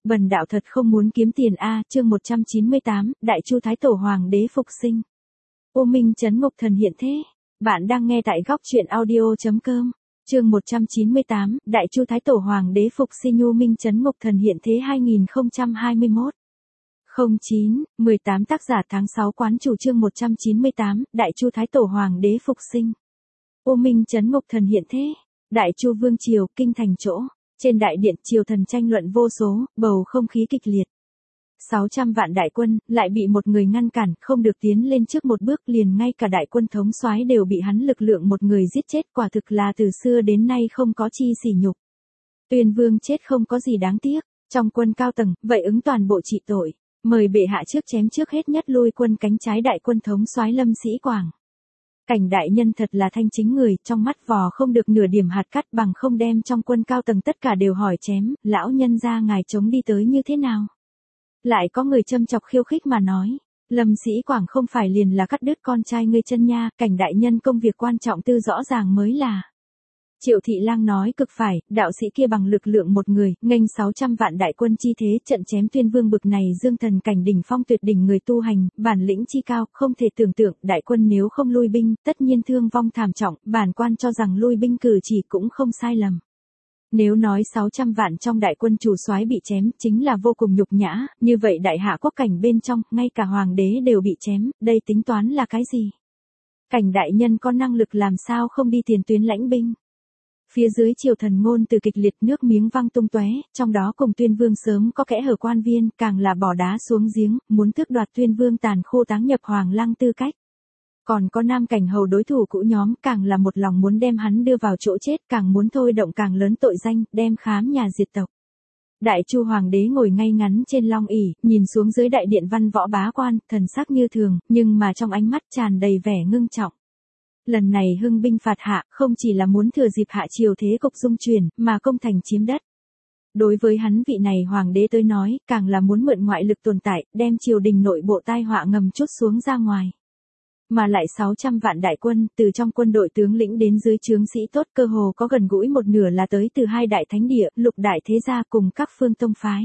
Bần đạo thật không muốn kiếm tiền a, chương 198, Đại Chu Thái Tổ Hoàng đế phục sinh. Ô Minh Trấn Ngục Thần hiện thế. Bạn đang nghe tại góc truyện audio.com. Chương 198, Đại Chu Thái Tổ Hoàng đế phục sinh. Ô Minh Trấn Ngục Thần hiện thế 2021. 09, 18 tác giả tháng 6 quán chủ. Chương 198, Đại Chu Thái Tổ Hoàng đế phục sinh. Ô Minh Trấn Ngục Thần hiện thế. Đại Chu Vương triều, kinh thành chỗ. Trên đại điện, triều thần tranh luận vô số, bầu không khí kịch liệt. 600 vạn đại quân, lại bị một người ngăn cản, không được tiến lên trước một bước, liền ngay cả đại quân thống soái đều bị hắn lực lượng một người giết chết, quả thực là từ xưa đến nay không có chi sỉ nhục. Tuyên vương chết không có gì đáng tiếc, trong quân cao tầng, vậy ứng toàn bộ trị tội, mời bệ hạ trước chém trước hết nhất lui quân cánh trái đại quân thống soái Lâm Sĩ Quảng. Cảnh đại nhân thật là thanh chính người, trong mắt vò không được nửa điểm hạt cát, bằng không đem trong quân cao tầng tất cả đều hỏi chém, lão nhân gia ngài chống đi tới như thế nào. Lại có người châm chọc khiêu khích mà nói, Lâm Sĩ Quảng không phải liền là cắt đứt con trai ngươi chân nha, cảnh đại nhân công việc quan trọng tư rõ ràng mới là. Triệu Thị Lang nói cực phải, đạo sĩ kia bằng lực lượng một người, nghênh 600 vạn đại quân chi thế, trận chém Tuyên vương bực này dương thần cảnh đỉnh phong tuyệt đỉnh người tu hành, bản lĩnh chi cao, không thể tưởng tượng, đại quân nếu không lui binh, tất nhiên thương vong thảm trọng, bản quan cho rằng lui binh cử chỉ cũng không sai lầm. Nếu nói 600 vạn trong đại quân chủ soái bị chém, chính là vô cùng nhục nhã, như vậy đại hạ quốc cảnh bên trong, ngay cả hoàng đế đều bị chém, đây tính toán là cái gì? Cảnh đại nhân có năng lực làm sao không đi tiền tuyến lãnh binh? Phía dưới triều thần ngôn từ kịch liệt, nước miếng văng tung tóe, trong đó cùng Tuyên vương sớm có kẽ hở quan viên, càng là bỏ đá xuống giếng, muốn tước đoạt Tuyên vương tàn khô táng nhập hoàng lăng tư cách. Còn có Nam Cảnh Hầu đối thủ cũ nhóm, càng là một lòng muốn đem hắn đưa vào chỗ chết, càng muốn thôi động càng lớn tội danh, đem khám nhà diệt tộc. Đại Chu Hoàng đế ngồi ngay ngắn trên long ỷ, nhìn xuống dưới đại điện văn võ bá quan, thần sắc như thường, nhưng mà trong ánh mắt tràn đầy vẻ ngưng trọng. Lần này hưng binh phạt hạ, không chỉ là muốn thừa dịp hạ triều thế cục dung chuyển, mà công thành chiếm đất. Đối với hắn vị này hoàng đế tới nói, càng là muốn mượn ngoại lực tồn tại, đem triều đình nội bộ tai họa ngầm trút xuống ra ngoài. Mà lại 600 vạn đại quân, từ trong quân đội tướng lĩnh đến dưới trướng sĩ tốt, cơ hồ có gần gũi một nửa là tới từ hai đại thánh địa, lục đại thế gia cùng các phương tông phái.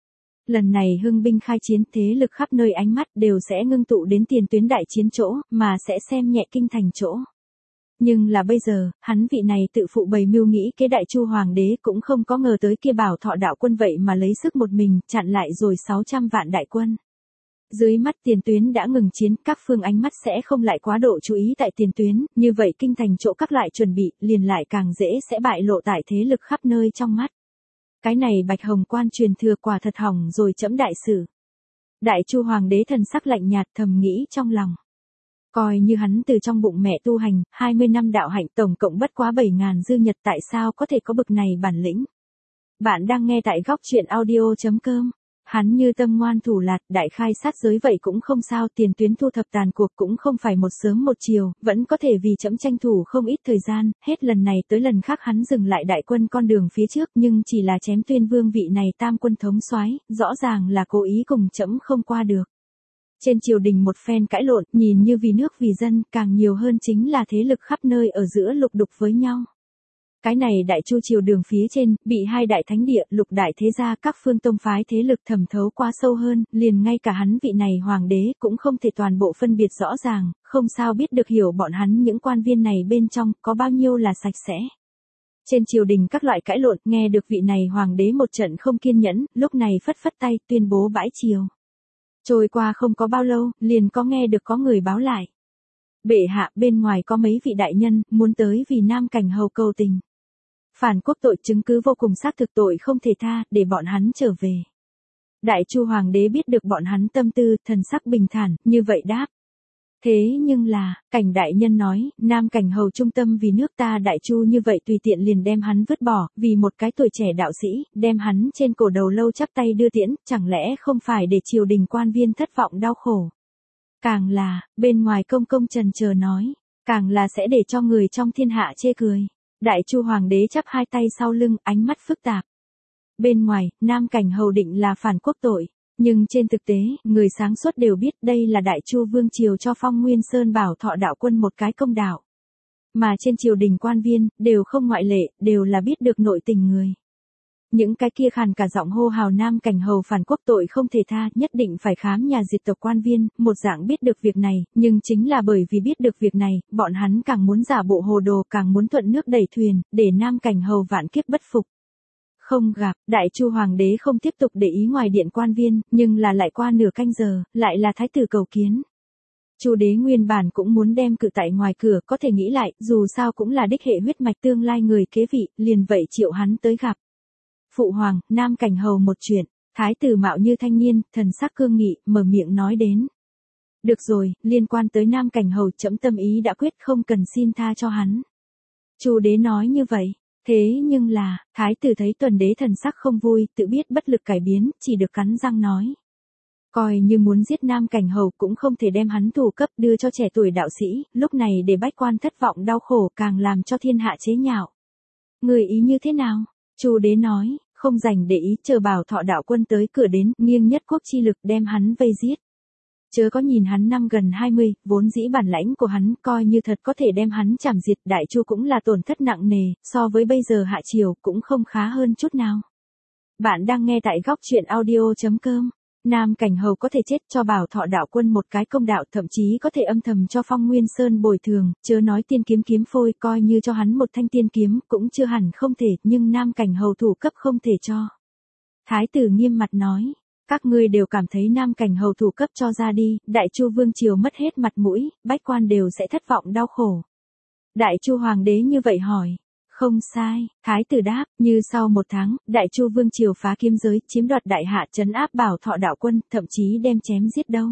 Lần này hưng binh khai chiến, thế lực khắp nơi ánh mắt đều sẽ ngưng tụ đến tiền tuyến đại chiến chỗ, mà sẽ xem nhẹ kinh thành chỗ. Nhưng là bây giờ, hắn vị này tự phụ bày mưu nghĩ kế Đại Chu Hoàng đế cũng không có ngờ tới kia Bảo Thọ đạo quân vậy mà lấy sức một mình, chặn lại rồi 600 vạn đại quân. Dưới mắt tiền tuyến đã ngừng chiến, các phương ánh mắt sẽ không lại quá độ chú ý tại tiền tuyến, như vậy kinh thành chỗ các lại chuẩn bị, liền lại càng dễ sẽ bại lộ tại thế lực khắp nơi trong mắt. Cái này Bạch Hồng Quan truyền thừa quả thật hỏng rồi chẫm đại sự. Đại Chu Hoàng đế thần sắc lạnh nhạt thầm nghĩ trong lòng. Coi như hắn từ trong bụng mẹ tu hành, 20 năm đạo hạnh tổng cộng bất quá 7.000 dư nhật, tại sao có thể có bực này bản lĩnh. Bạn đang nghe tại góc truyện audio.com. Hắn như tâm ngoan thủ lạt, đại khai sát giới vậy cũng không sao, tiền tuyến thu thập tàn cuộc cũng không phải một sớm một chiều, vẫn có thể vì chẫm tranh thủ không ít thời gian, hết lần này tới lần khác hắn dừng lại đại quân con đường phía trước, nhưng chỉ là chém Tuyên vương vị này tam quân thống soái, rõ ràng là cố ý cùng chẫm không qua được. Trên triều đình một phen cãi lộn, nhìn như vì nước vì dân, càng nhiều hơn chính là thế lực khắp nơi ở giữa lục đục với nhau. Cái này Đại Chu triều đường phía trên, bị hai đại thánh địa, lục đại thế gia các phương tông phái thế lực thẩm thấu quá sâu hơn, liền ngay cả hắn vị này hoàng đế cũng không thể toàn bộ phân biệt rõ ràng, không sao biết được hiểu bọn hắn những quan viên này bên trong có bao nhiêu là sạch sẽ. Trên triều đình các loại cãi lộn, nghe được vị này hoàng đế một trận không kiên nhẫn, lúc này phất phất tay tuyên bố bãi triều. Trôi qua không có bao lâu, liền có nghe được có người báo lại. Bệ hạ, bên ngoài có mấy vị đại nhân, muốn tới vì Nam Cảnh Hầu cầu tình. Phản quốc tội chứng cứ vô cùng xác thực tội không thể tha, để bọn hắn trở về. Đại Chu Hoàng đế biết được bọn hắn tâm tư, thần sắc bình thản, như vậy đáp. Thế nhưng là, cảnh đại nhân nói, Nam Cảnh Hầu trung tâm vì nước ta Đại Chu như vậy tùy tiện liền đem hắn vứt bỏ, vì một cái tuổi trẻ đạo sĩ, đem hắn trên cổ đầu lâu chắp tay đưa tiễn, chẳng lẽ không phải để triều đình quan viên thất vọng đau khổ. Càng là, bên ngoài công công trần chờ nói, càng là sẽ để cho người trong thiên hạ chê cười. Đại Chu Hoàng đế chắp hai tay sau lưng, ánh mắt phức tạp. Bên ngoài, Nam Cảnh Hầu định là phản quốc tội, nhưng trên thực tế, người sáng suốt đều biết đây là Đại Chu Vương triều cho Phong Nguyên Sơn Bảo Thọ đạo quân một cái công đạo. Mà trên triều đình quan viên, đều không ngoại lệ, đều là biết được nội tình người. Những cái kia khàn cả giọng hô hào Nam Cảnh Hầu phản quốc tội không thể tha, nhất định phải khám nhà diệt tộc quan viên, một dạng biết được việc này, nhưng chính là bởi vì biết được việc này, bọn hắn càng muốn giả bộ hồ đồ, càng muốn thuận nước đẩy thuyền, để Nam Cảnh Hầu vạn kiếp bất phục. Không gặp, Đại Chu hoàng đế không tiếp tục để ý ngoài điện quan viên, nhưng là lại qua nửa canh giờ, lại là thái tử cầu kiến. Chu đế nguyên bản cũng muốn đem cự tại ngoài cửa, có thể nghĩ lại, dù sao cũng là đích hệ huyết mạch tương lai người kế vị, liền vậy triệu hắn tới gặp. Phụ hoàng, Nam Cảnh Hầu một chuyện, thái tử mạo như thanh niên, thần sắc cương nghị, mở miệng nói đến. Được rồi, liên quan tới Nam Cảnh Hầu trẫm tâm ý đã quyết, không cần xin tha cho hắn. Chu đế nói như vậy, thế nhưng là, thái tử thấy tuần đế thần sắc không vui, tự biết bất lực cải biến, chỉ được cắn răng nói. Coi như muốn giết Nam Cảnh Hầu cũng không thể đem hắn thủ cấp đưa cho trẻ tuổi đạo sĩ, lúc này để bách quan thất vọng đau khổ càng làm cho thiên hạ chế nhạo. Người ý như thế nào? Chu đế nói, không dành để ý, chờ Bảo Thọ đạo quân tới cửa đến, nghiêng nhất quốc chi lực đem hắn vây giết. Chớ có nhìn hắn năm gần 20, vốn dĩ bản lãnh của hắn coi như thật có thể đem hắn chảm diệt, Đại Chu cũng là tổn thất nặng nề, so với bây giờ hạ triều cũng không khá hơn chút nào. Bạn đang nghe tại góc truyện audio.com. Nam Cảnh Hầu có thể chết cho Bảo Thọ đạo quân một cái công đạo, thậm chí có thể âm thầm cho Phong Nguyên Sơn bồi thường, chớ nói tiên kiếm kiếm phôi, coi như cho hắn một thanh tiên kiếm cũng chưa hẳn không thể, nhưng Nam Cảnh Hầu thủ cấp không thể cho. Thái tử nghiêm mặt nói, các ngươi đều cảm thấy Nam Cảnh Hầu thủ cấp cho ra đi, Đại Chu vương triều mất hết mặt mũi, bách quan đều sẽ thất vọng đau khổ. Đại Chu hoàng đế như vậy hỏi. Không sai, thái tử đáp, như sau một tháng, Đại Chu vương triều phá kiếm giới, chiếm đoạt đại hạ, trấn áp Bảo Thọ đạo quân, thậm chí đem chém giết đâu.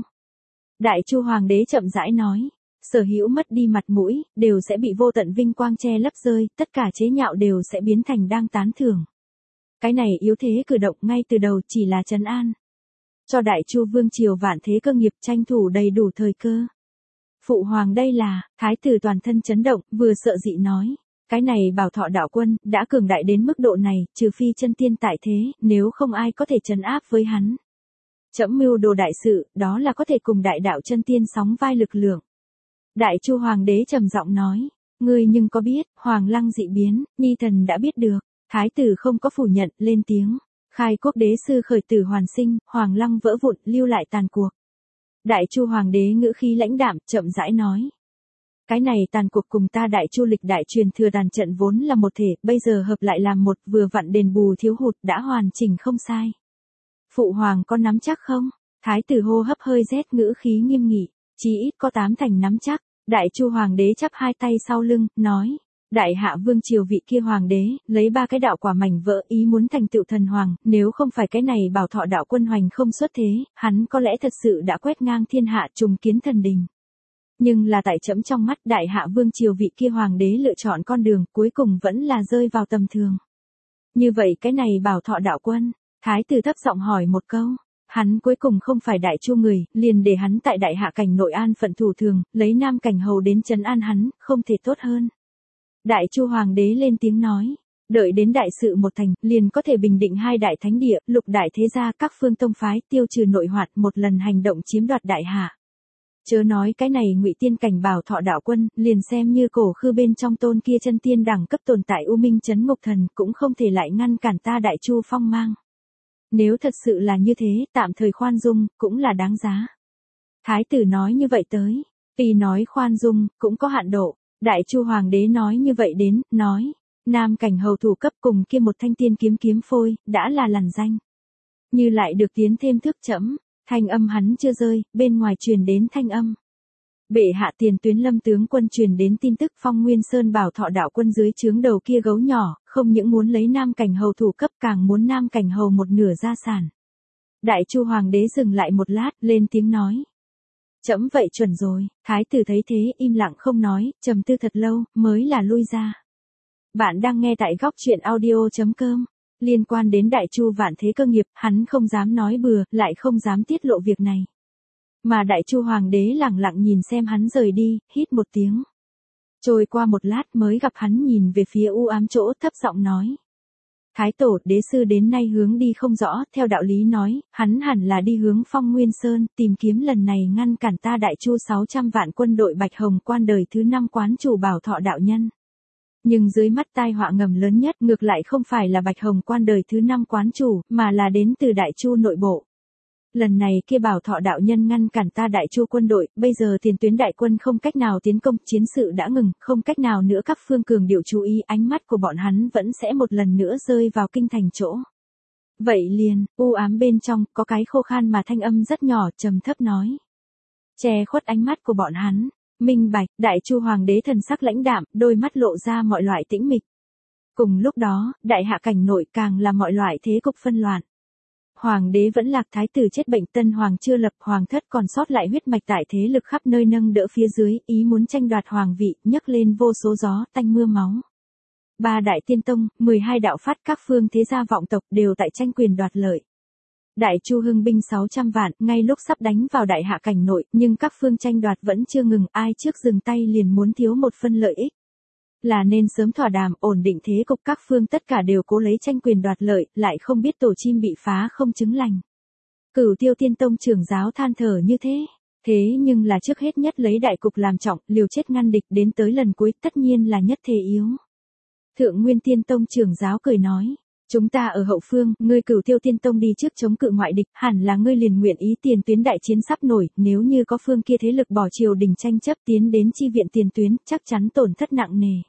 Đại Chu hoàng đế chậm rãi nói, sở hữu mất đi mặt mũi, đều sẽ bị vô tận vinh quang che lấp rơi, tất cả chế nhạo đều sẽ biến thành đang tán thưởng. Cái này yếu thế cử động ngay từ đầu chỉ là trấn an. Cho Đại Chu vương triều vạn thế cơ nghiệp tranh thủ đầy đủ thời cơ. Phụ hoàng đây là, thái tử toàn thân chấn động, vừa sợ dị nói. Cái này Bảo Thọ đạo quân, đã cường đại đến mức độ này, trừ phi chân tiên tại thế, nếu không ai có thể trấn áp với hắn. Trẫm mưu đồ đại sự, đó là có thể cùng đại đạo chân tiên sóng vai lực lượng. Đại Chu hoàng đế trầm giọng nói, ngươi nhưng có biết, Hoàng Lăng dị biến, nhi thần đã biết được. Thái tử không có phủ nhận, lên tiếng. Khai quốc đế sư khởi tử hoàn sinh, Hoàng Lăng vỡ vụn, lưu lại tàn cuộc. Đại Chu hoàng đế ngữ khí lãnh đạm, chậm rãi nói. Cái này tàn cuộc cùng ta Đại Chu lịch đại truyền thừa tàn trận vốn là một thể, bây giờ hợp lại làm một, vừa vặn đền bù thiếu hụt, đã hoàn chỉnh không sai. Phụ hoàng có nắm chắc không? Thái tử hô hấp hơi rét, ngữ khí nghiêm nghị, chí ít có 8 thành nắm chắc. Đại Chu hoàng đế chắp hai tay sau lưng, nói. Đại hạ vương triều vị kia hoàng đế, lấy 3 cái đạo quả mảnh vỡ, ý muốn thành tựu thần hoàng, nếu không phải cái này Bảo Thọ đạo quân hoành không xuất thế, hắn có lẽ thật sự đã quét ngang thiên hạ, trùng kiến thần đình. Nhưng là tại trẫm trong mắt, đại hạ vương triều vị kia hoàng đế lựa chọn con đường, cuối cùng vẫn là rơi vào tầm thường. Như vậy cái này Bảo Thọ đạo quân, thái tử thấp giọng hỏi một câu, hắn cuối cùng không phải Đại Chu người, liền để hắn tại đại hạ cảnh nội an phận thủ thường, lấy Nam Cảnh Hầu đến trấn an hắn, không thể tốt hơn. Đại Chu hoàng đế lên tiếng nói, đợi đến đại sự một thành, liền có thể bình định 2 đại thánh địa, lục đại thế gia, các phương tông phái, tiêu trừ nội hoạt, một lần hành động chiếm đoạt đại hạ. Chớ nói cái này Ngụy Tiên cảnh Bảo Thọ đạo quân, liền xem như cổ khư bên trong tôn kia chân tiên đẳng cấp tồn tại U Minh Trấn Ngục Thần, cũng không thể lại ngăn cản ta Đại Chu phong mang. Nếu thật sự là như thế, tạm thời khoan dung, cũng là đáng giá. Thái tử nói như vậy tới, tuy nói khoan dung, cũng có hạn độ. Đại Chu hoàng đế nói như vậy đến, nói, Nam Cảnh Hầu thủ cấp cùng kia một thanh tiên kiếm kiếm phôi, đã là lằn danh. Như lại được tiến thêm thức trẫm, thanh âm hắn chưa rơi, bên ngoài truyền đến thanh âm. Bệ hạ tiền tuyến Lâm tướng quân truyền đến tin tức Phong Nguyên Sơn Bảo Thọ đạo quân dưới trướng đầu kia gấu nhỏ, không những muốn lấy Nam Cảnh Hầu thủ cấp, càng muốn Nam Cảnh Hầu một nửa gia sản. Đại Chu hoàng đế dừng lại một lát, lên tiếng nói. Trẫm vậy chuẩn rồi, thái tử thấy thế im lặng không nói, trầm tư thật lâu, mới là lui ra. Bạn đang nghe tại góc truyện audio.com. Liên quan đến Đại Chu vạn thế cơ nghiệp, hắn không dám nói bừa, lại không dám tiết lộ việc này. Mà Đại Chu hoàng đế lẳng lặng nhìn xem hắn rời đi, hít một tiếng. Trôi qua một lát mới gặp hắn nhìn về phía u ám chỗ, thấp giọng nói. Thái tổ đế sư đến nay hướng đi không rõ, theo đạo lý nói, hắn hẳn là đi hướng Phong Nguyên Sơn, tìm kiếm lần này ngăn cản ta Đại Chu 600 vạn quân đội Bạch Hồng quan đời thứ 5 quán chủ Bảo Thọ đạo nhân. Nhưng dưới mắt tai họa ngầm lớn nhất ngược lại không phải là Bạch Hồng Quan đời thứ 5 quán chủ, mà là đến từ Đại Chu nội bộ. Lần này kia Bảo Thọ đạo nhân ngăn cản ta Đại Chu quân đội, bây giờ tiền tuyến đại quân không cách nào tiến công, chiến sự đã ngừng, không cách nào nữa các phương cường điệu chú ý, ánh mắt của bọn hắn vẫn sẽ một lần nữa rơi vào kinh thành chỗ. Vậy liền, u ám bên trong, có cái khô khan mà thanh âm rất nhỏ, trầm thấp nói. Che khuất ánh mắt của bọn hắn, minh bạch, Đại Chu hoàng đế thần sắc lãnh đạm, đôi mắt lộ ra mọi loại tĩnh mịch. Cùng lúc đó, đại hạ cảnh nội càng là mọi loại thế cục phân loạn. Hoàng đế vẫn lạc, thái tử chết bệnh, tân hoàng chưa lập, hoàng thất còn sót lại huyết mạch tại thế lực khắp nơi nâng đỡ phía dưới, ý muốn tranh đoạt hoàng vị, nhấc lên vô số gió tanh mưa máu. 3 đại tiên tông, 12 đạo phát, các phương thế gia vọng tộc đều tại tranh quyền đoạt lợi. Đại Chu hưng binh 600 vạn, ngay lúc sắp đánh vào đại hạ cảnh nội, nhưng các phương tranh đoạt vẫn chưa ngừng, ai trước dừng tay liền muốn thiếu một phân lợi ích. Là nên sớm thỏa đàm, ổn định thế cục, các phương tất cả đều cố lấy tranh quyền đoạt lợi, lại không biết tổ chim bị phá không chứng lành. Cửu Tiêu Tiên Tông trưởng giáo than thở như thế. Thế nhưng là trước hết nhất lấy đại cục làm trọng, liều chết ngăn địch đến tới lần cuối tất nhiên là nhất thế yếu. Thượng Nguyên Tiên Tông trưởng giáo cười nói. Chúng ta ở hậu phương, ngươi Cửu Tiêu Tiên Tông đi trước chống cự ngoại địch, hẳn là ngươi liền nguyện ý tiền tuyến đại chiến sắp nổi, nếu như có phương kia thế lực bỏ triều đình tranh chấp tiến đến chi viện tiền tuyến, chắc chắn tổn thất nặng nề.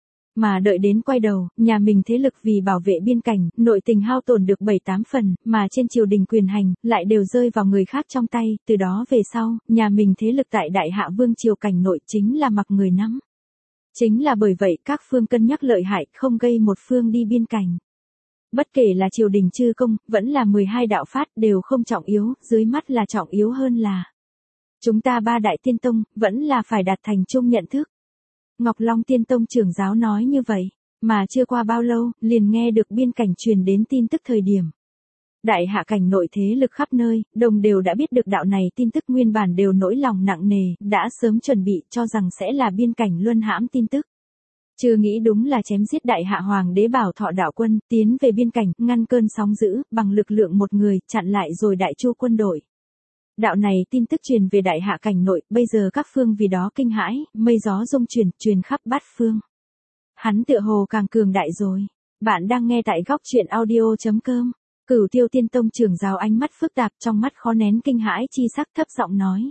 Mà đợi đến quay đầu, nhà mình thế lực vì bảo vệ biên cảnh, nội tình hao tổn được 7-8 phần, mà trên triều đình quyền hành, lại đều rơi vào người khác trong tay, từ đó về sau, nhà mình thế lực tại đại hạ vương triều cảnh nội chính là mặc người nắm. Chính là bởi vậy các phương cân nhắc lợi hại, không gây một phương đi biên cảnh. Bất kể là triều đình chư công, vẫn là 12 đạo phát đều không trọng yếu, dưới mắt là trọng yếu hơn là. Chúng ta 3 đại tiên tông, vẫn là phải đạt thành chung nhận thức. Ngọc Long Tiên Tông trưởng giáo nói như vậy, mà chưa qua bao lâu, liền nghe được biên cảnh truyền đến tin tức thời điểm. Đại hạ cảnh nội thế lực khắp nơi, đồng đều đã biết được đạo này tin tức, nguyên bản đều nỗi lòng nặng nề, đã sớm chuẩn bị cho rằng sẽ là biên cảnh luân hãm tin tức. Chưa nghĩ đúng là chém giết đại hạ hoàng đế Bảo Thọ đạo quân, tiến về biên cảnh, ngăn cơn sóng dữ, bằng lực lượng một người, chặn lại rồi Đại Chu quân đội. Đạo này tin tức truyền về đại hạ cảnh nội, bây giờ các phương vì đó kinh hãi, mây gió rung chuyển, truyền khắp bát phương. Hắn tựa hồ càng cường đại rồi. Bạn đang nghe tại góc truyện audio.com. Cửu Tiêu Tiên Tông trưởng giáo ánh mắt phức tạp, trong mắt khó nén kinh hãi chi sắc, thấp giọng nói.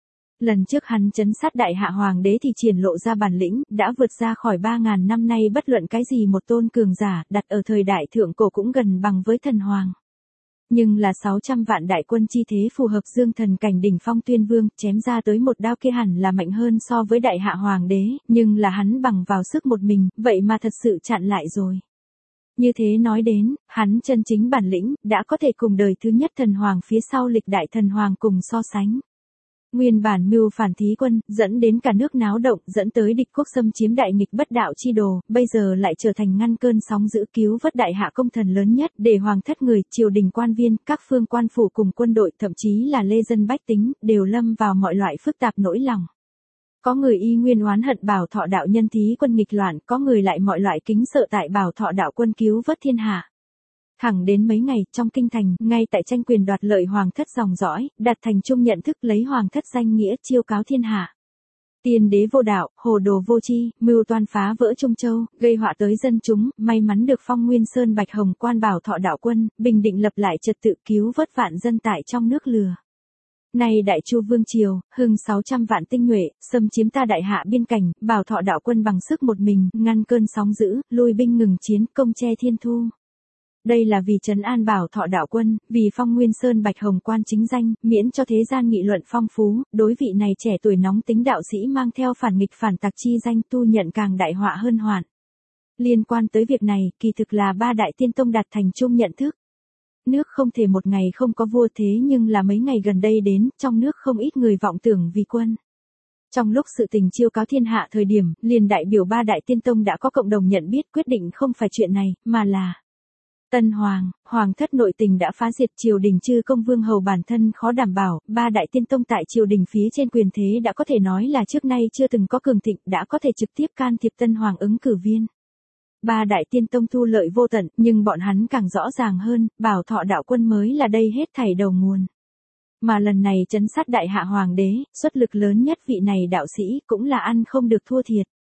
Lần trước hắn trấn sát đại hạ hoàng đế thì triển lộ ra bản lĩnh, đã vượt ra khỏi 3.000 năm nay bất luận cái gì một tôn cường giả, đặt ở thời đại thượng cổ cũng gần bằng với thần hoàng. Nhưng là 600 vạn đại quân chi thế phù hợp dương thần cảnh đỉnh phong tuyên vương, chém ra tới một đao kia hẳn là mạnh hơn so với đại hạ hoàng đế, nhưng là hắn bằng vào sức một mình, vậy mà thật sự chặn lại rồi. Như thế nói đến, hắn chân chính bản lĩnh, đã có thể cùng đời thứ nhất thần hoàng phía sau lịch đại thần hoàng cùng so sánh. Nguyên bản mưu phản thí quân, dẫn đến cả nước náo động, dẫn tới địch quốc xâm chiếm đại nghịch bất đạo chi đồ, bây giờ lại trở thành ngăn cơn sóng dữ cứu vớt đại hạ công thần lớn nhất, để hoàng thất người, triều đình quan viên, các phương quan phủ cùng quân đội, thậm chí là lê dân bách tính, đều lâm vào mọi loại phức tạp nỗi lòng. Có người y nguyên oán hận Bảo Thọ đạo nhân thí quân nghịch loạn, có người lại mọi loại kính sợ tại Bảo Thọ đạo quân cứu vớt thiên hạ. Thẳng đến mấy ngày, trong kinh thành, ngay tại tranh quyền đoạt lợi hoàng thất dòng dõi, đặt thành chung nhận thức lấy hoàng thất danh nghĩa chiêu cáo thiên hạ. Tiên đế vô đạo, hồ đồ vô tri, mưu toan phá vỡ Trung Châu, gây họa tới dân chúng, may mắn được phong Nguyên Sơn Bạch Hồng Quan Bảo Thọ đạo quân, bình định lập lại trật tự, cứu vớt vạn dân tại trong nước lừa. Nay Đại Chu vương triều, hưng 600 vạn tinh nhuệ, xâm chiếm ta đại hạ biên cảnh, Bảo Thọ đạo quân bằng sức một mình, ngăn cơn sóng dữ, lui binh ngừng chiến, công che thiên thu. Đây là vì trấn an Bảo Thọ đạo quân, vì phong Nguyên Sơn Bạch Hồng Quan chính danh, miễn cho thế gian nghị luận phong phú, đối vị này trẻ tuổi nóng tính đạo sĩ mang theo phản nghịch phản tặc chi danh tu nhận càng đại họa hơn hoạn. Liên quan tới việc này, kỳ thực là 3 đại tiên tông đạt thành chung nhận thức. Nước không thể một ngày không có vua, thế nhưng là mấy ngày gần đây đến, trong nước không ít người vọng tưởng vì quân. Trong lúc sự tình chiêu cáo thiên hạ thời điểm, liền đại biểu 3 đại tiên tông đã có cộng đồng nhận biết, quyết định không phải chuyện này, mà là Tân Hoàng, Hoàng thất nội tình đã phá diệt, triều đình chư công vương hầu bản thân khó đảm bảo, 3 đại tiên tông tại triều đình phía trên quyền thế đã có thể nói là trước nay chưa từng có cường thịnh, đã có thể trực tiếp can thiệp Tân Hoàng ứng cử viên. 3 đại tiên tông thu lợi vô tận, nhưng bọn hắn càng rõ ràng hơn, Bảo Thọ đạo quân mới là đây hết thảy đầu nguồn. Mà lần này trấn sát đại hạ hoàng đế, xuất lực lớn nhất vị này đạo sĩ, cũng là ăn không được thua thiệt.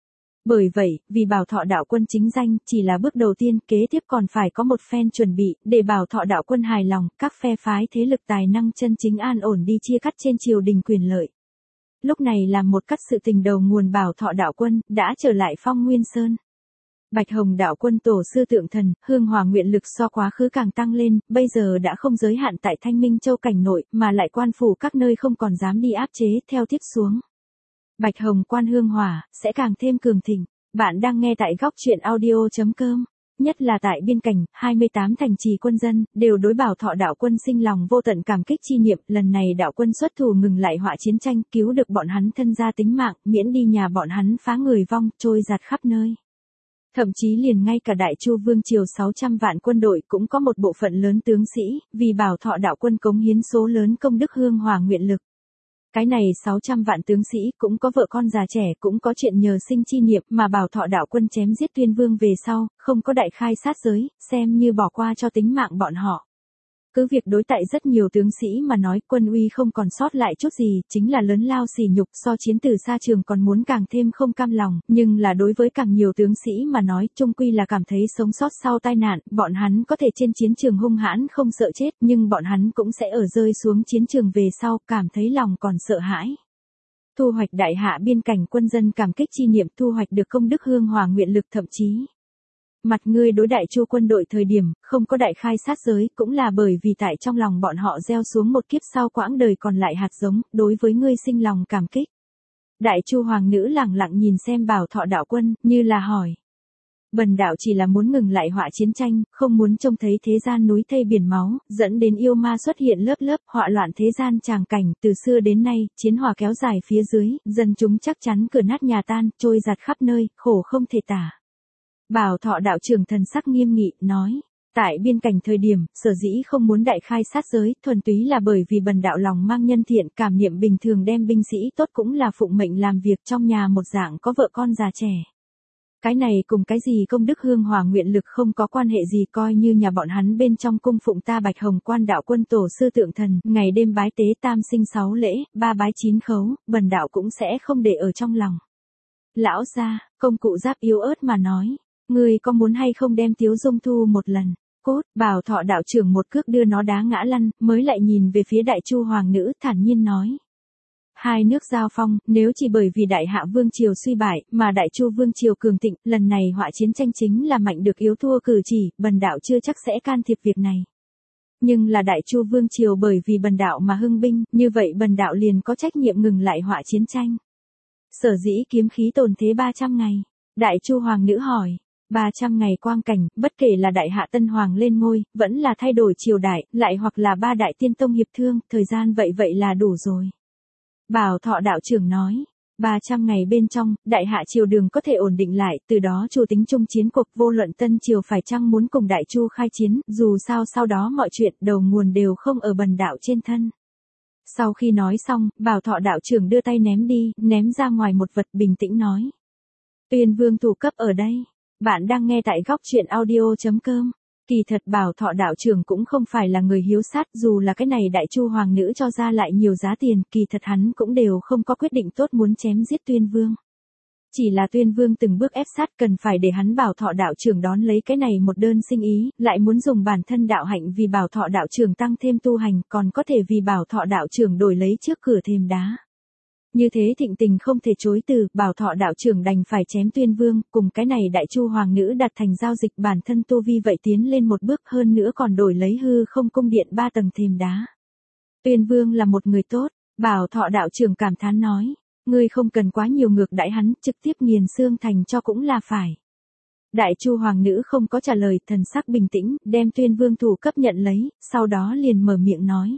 Bởi vậy, vì Bảo Thọ đạo quân chính danh chỉ là bước đầu tiên, kế tiếp còn phải có một phen chuẩn bị, để Bảo Thọ đạo quân hài lòng, các phe phái thế lực tài năng chân chính an ổn đi chia cắt trên triều đình quyền lợi. Lúc này làm một cắt sự tình đầu nguồn Bảo Thọ đạo quân, đã trở lại Phong Nguyên Sơn. Bạch Hồng đạo quân tổ sư tượng thần, hương hỏa nguyện lực so quá khứ càng tăng lên, bây giờ đã không giới hạn tại Thanh Minh Châu cảnh nội, mà lại quan phủ các nơi không còn dám đi áp chế, theo tiếp xuống. Bạch Hồng quan hương hỏa, sẽ càng thêm cường thịnh. Bạn đang nghe tại góc truyện audio.com. Nhất là tại biên cảnh, 28 thành trì quân dân, đều đối Bảo Thọ đạo quân sinh lòng vô tận cảm kích chi niệm. Lần này đạo quân xuất thủ ngừng lại họa chiến tranh, cứu được bọn hắn thân gia tính mạng, miễn đi nhà bọn hắn phá người vong, trôi giạt khắp nơi. Thậm chí liền ngay cả Đại Chu Vương triều 600 vạn quân đội cũng có một bộ phận lớn tướng sĩ, vì Bảo Thọ đạo quân cống hiến số lớn công đức hương hỏa nguyện lực. Cái này 600 vạn tướng sĩ cũng có vợ con già trẻ, cũng có chuyện nhờ sinh chi niệm, mà Bảo Thọ đạo quân chém giết Tuyên Vương về sau, không có đại khai sát giới, xem như bỏ qua cho tính mạng bọn họ. Cứ việc đối tại rất nhiều tướng sĩ mà nói, quân uy không còn sót lại chút gì, chính là lớn lao sỉ nhục, so chiến từ xa trường còn muốn càng thêm không cam lòng, nhưng là đối với càng nhiều tướng sĩ mà nói, chung quy là cảm thấy sống sót sau tai nạn, bọn hắn có thể trên chiến trường hung hãn không sợ chết, nhưng bọn hắn cũng sẽ ở rơi xuống chiến trường về sau, cảm thấy lòng còn sợ hãi. Thu hoạch đại hạ biên cảnh quân dân cảm kích chi niệm, thu hoạch được công đức hương hỏa nguyện lực, thậm chí mặt ngươi đối Đại Chu quân đội thời điểm, không có đại khai sát giới, cũng là bởi vì tại trong lòng bọn họ gieo xuống một kiếp sau quãng đời còn lại hạt giống, đối với ngươi sinh lòng cảm kích. Đại Chu hoàng nữ lẳng lặng nhìn xem Bảo Thọ đạo quân, như là hỏi. Bần đạo chỉ là muốn ngừng lại họa chiến tranh, không muốn trông thấy thế gian núi thây biển máu, dẫn đến yêu ma xuất hiện lớp lớp, họa loạn thế gian tràng cảnh, từ xưa đến nay, chiến hỏa kéo dài phía dưới, dân chúng chắc chắn cửa nát nhà tan, trôi giạt khắp nơi, khổ không thể tả. Bảo Thọ đạo trưởng thần sắc nghiêm nghị, nói, tại biên cảnh thời điểm, sở dĩ không muốn đại khai sát giới, thuần túy là bởi vì bần đạo lòng mang nhân thiện, cảm niệm bình thường đem binh sĩ tốt cũng là phụng mệnh làm việc trong nhà một dạng có vợ con già trẻ. Cái này cùng cái gì công đức hương hỏa nguyện lực không có quan hệ gì, coi như nhà bọn hắn bên trong cung phụng ta Bạch Hồng quan đạo quân tổ sư tượng thần, ngày đêm bái tế tam sinh 6 lễ, 3 bái 9 khấu, bần đạo cũng sẽ không để ở trong lòng. Lão gia, công cụ giáp yếu ớt mà nói. Ngươi có muốn hay không đem Tiếu Dung thu một lần? Cốt, Bảo Thọ đạo trưởng một cước đưa nó đá ngã lăn, mới lại nhìn về phía Đại Chu hoàng nữ, thản nhiên nói. Hai nước giao phong, nếu chỉ bởi vì Đại Hạ Vương triều suy bại, mà Đại Chu Vương triều cường thịnh, lần này họa chiến tranh chính là mạnh được yếu thua cử chỉ, bần đạo chưa chắc sẽ can thiệp việc này. Nhưng là Đại Chu Vương triều bởi vì bần đạo mà hưng binh, như vậy bần đạo liền có trách nhiệm ngừng lại họa chiến tranh. Sở dĩ kiếm khí tồn thế 300 ngày. Đại Chu hoàng nữ hỏi. 300 ngày quang cảnh, bất kể là Đại Hạ Tân Hoàng lên ngôi, vẫn là thay đổi triều đại, lại hoặc là 3 đại tiên tông hiệp thương, thời gian vậy là đủ rồi. Bảo Thọ đạo trưởng nói, 300 ngày bên trong, Đại Hạ triều đường có thể ổn định lại, từ đó chủ tính chung chiến cuộc, vô luận Tân triều phải chăng muốn cùng Đại Chu khai chiến, dù sao sau đó mọi chuyện đầu nguồn đều không ở bần đạo trên thân. Sau khi nói xong, Bảo Thọ đạo trưởng đưa tay ném đi, ném ra ngoài một vật, bình tĩnh nói. Tuyên Vương thủ cấp ở đây. Bạn đang nghe tại góc truyện audio.com. Kỳ thật Bảo Thọ đạo trưởng cũng không phải là người hiếu sát, dù là cái này Đại Chu hoàng nữ cho ra lại nhiều giá tiền, kỳ thật hắn cũng đều không có quyết định tốt muốn chém giết Tuyên Vương. Chỉ là Tuyên Vương từng bước ép sát, cần phải để hắn Bảo Thọ đạo trưởng đón lấy cái này một đơn sinh ý, lại muốn dùng bản thân đạo hạnh vì Bảo Thọ đạo trưởng tăng thêm tu hành, còn có thể vì Bảo Thọ đạo trưởng đổi lấy trước cửa thềm đá. Như thế thịnh tình không thể chối từ, Bảo Thọ đạo trưởng đành phải chém Tuyên Vương, cùng cái này Đại Chu hoàng nữ đặt thành giao dịch, bản thân tu vi vậy tiến lên một bước, hơn nữa còn đổi lấy hư không cung điện 3 tầng thềm đá. Tuyên Vương là một người tốt, Bảo Thọ đạo trưởng cảm thán nói, ngươi không cần quá nhiều ngược đãi hắn, trực tiếp nghiền xương thành cho cũng là phải. Đại Chu hoàng nữ không có trả lời, thần sắc bình tĩnh, đem Tuyên Vương thủ cấp nhận lấy, sau đó liền mở miệng nói.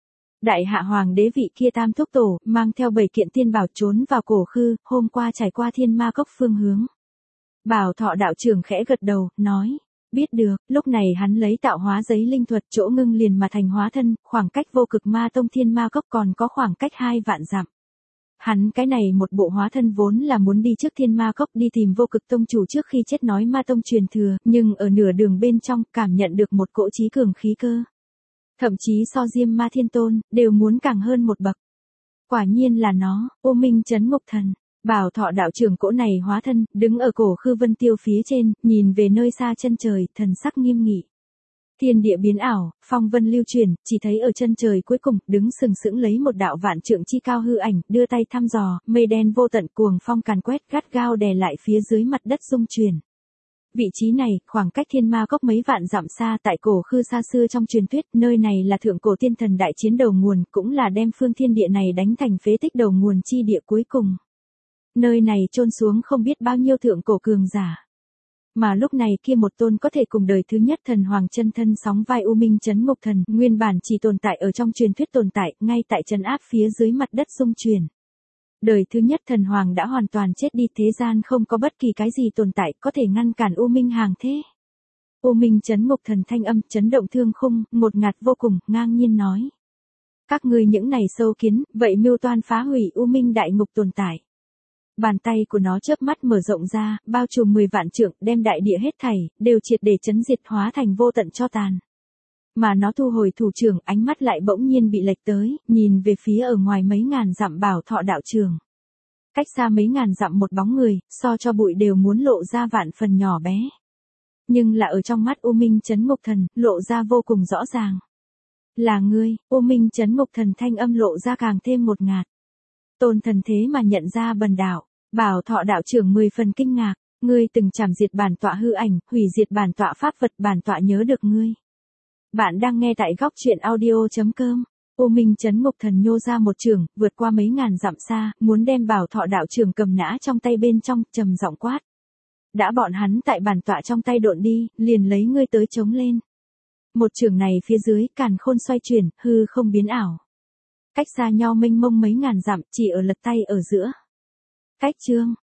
Đại Hạ hoàng đế vị kia tam thúc tổ, mang theo 7 kiện tiên bảo trốn vào cổ khư, hôm qua trải qua Thiên Ma Cốc phương hướng. Bảo Thọ đạo trưởng khẽ gật đầu, nói, biết được, lúc này hắn lấy tạo hóa giấy linh thuật chỗ ngưng liền mà thành hóa thân, khoảng cách vô cực ma tông Thiên Ma Cốc còn có khoảng cách 2 vạn dặm. Hắn cái này một bộ hóa thân vốn là muốn đi trước Thiên Ma Cốc đi tìm vô cực tông chủ trước khi chết nói ma tông truyền thừa, nhưng ở nửa đường bên trong cảm nhận được một cỗ chí cường khí cơ. Thậm chí so Diêm Ma Thiên Tôn, đều muốn càng hơn một bậc. Quả nhiên là nó, Ô Minh Trấn Ngục Thần. Bảo Thọ đạo trưởng cỗ này hóa thân, đứng ở cổ Khư Vân Tiêu phía trên, nhìn về nơi xa chân trời, thần sắc nghiêm nghị. Thiên địa biến ảo, phong vân lưu chuyển, chỉ thấy ở chân trời cuối cùng, đứng sừng sững lấy một đạo vạn trượng chi cao hư ảnh, đưa tay thăm dò, mây đen vô tận cuồng phong càn quét gắt gao đè lại phía dưới mặt đất rung chuyển. Vị trí này, khoảng cách Thiên Ma Cốc mấy vạn dặm xa tại cổ Khư xa xưa trong truyền thuyết, nơi này là thượng cổ tiên thần đại chiến đầu nguồn, cũng là đem phương thiên địa này đánh thành phế tích đầu nguồn chi địa cuối cùng. Nơi này chôn xuống không biết bao nhiêu thượng cổ cường giả. Mà lúc này kia một tôn có thể cùng đời thứ nhất thần hoàng chân thân sóng vai U Minh Trấn Ngục Thần, nguyên bản chỉ tồn tại ở trong truyền thuyết tồn tại, ngay tại trấn áp phía dưới mặt đất xung truyền. Đời thứ nhất thần hoàng đã hoàn toàn chết đi, thế gian không có bất kỳ cái gì tồn tại có thể ngăn cản U Minh hàng thế. U Minh Trấn Ngục Thần thanh âm chấn động thương khung, ngột ngạt vô cùng, ngang nhiên nói. Các ngươi những này sâu kiến, vậy mưu toan phá hủy U Minh đại ngục tồn tại. Bàn tay của nó chớp mắt mở rộng ra, bao trùm 10 vạn trượng, đem đại địa hết thảy, đều triệt để chấn diệt hóa thành vô tận cho tàn. Mà nó thu hồi thủ trưởng, ánh mắt lại bỗng nhiên bị lệch tới, nhìn về phía ở ngoài mấy ngàn dặm Bảo Thọ đạo trường. Cách xa mấy ngàn dặm một bóng người, so cho bụi đều muốn lộ ra vạn phần nhỏ bé. Nhưng là ở trong mắt U Minh Trấn Ngục Thần, lộ ra vô cùng rõ ràng. Là ngươi, U Minh Trấn Ngục Thần thanh âm lộ ra càng thêm một ngạt. Tôn thần thế mà nhận ra bần đạo, Bảo Thọ đạo trưởng 10 phần kinh ngạc, ngươi từng chảm diệt bản tọa hư ảnh, hủy diệt bản tọa pháp vật, bản tọa nhớ được ngươi. Bạn đang nghe tại góc truyện audio.com. U Minh Trấn Ngục Thần nhô ra một trường, vượt qua mấy ngàn dặm xa, muốn đem Bảo Thọ đạo trưởng cầm nã trong tay bên trong, trầm giọng quát. Đã bọn hắn tại bản tọa trong tay độn đi, liền lấy ngươi tới chống lên. Một trường này phía dưới, càn khôn xoay chuyển, hư không biến ảo. Cách xa nhau mênh mông mấy ngàn dặm, chỉ ở lật tay ở giữa. Cách chương,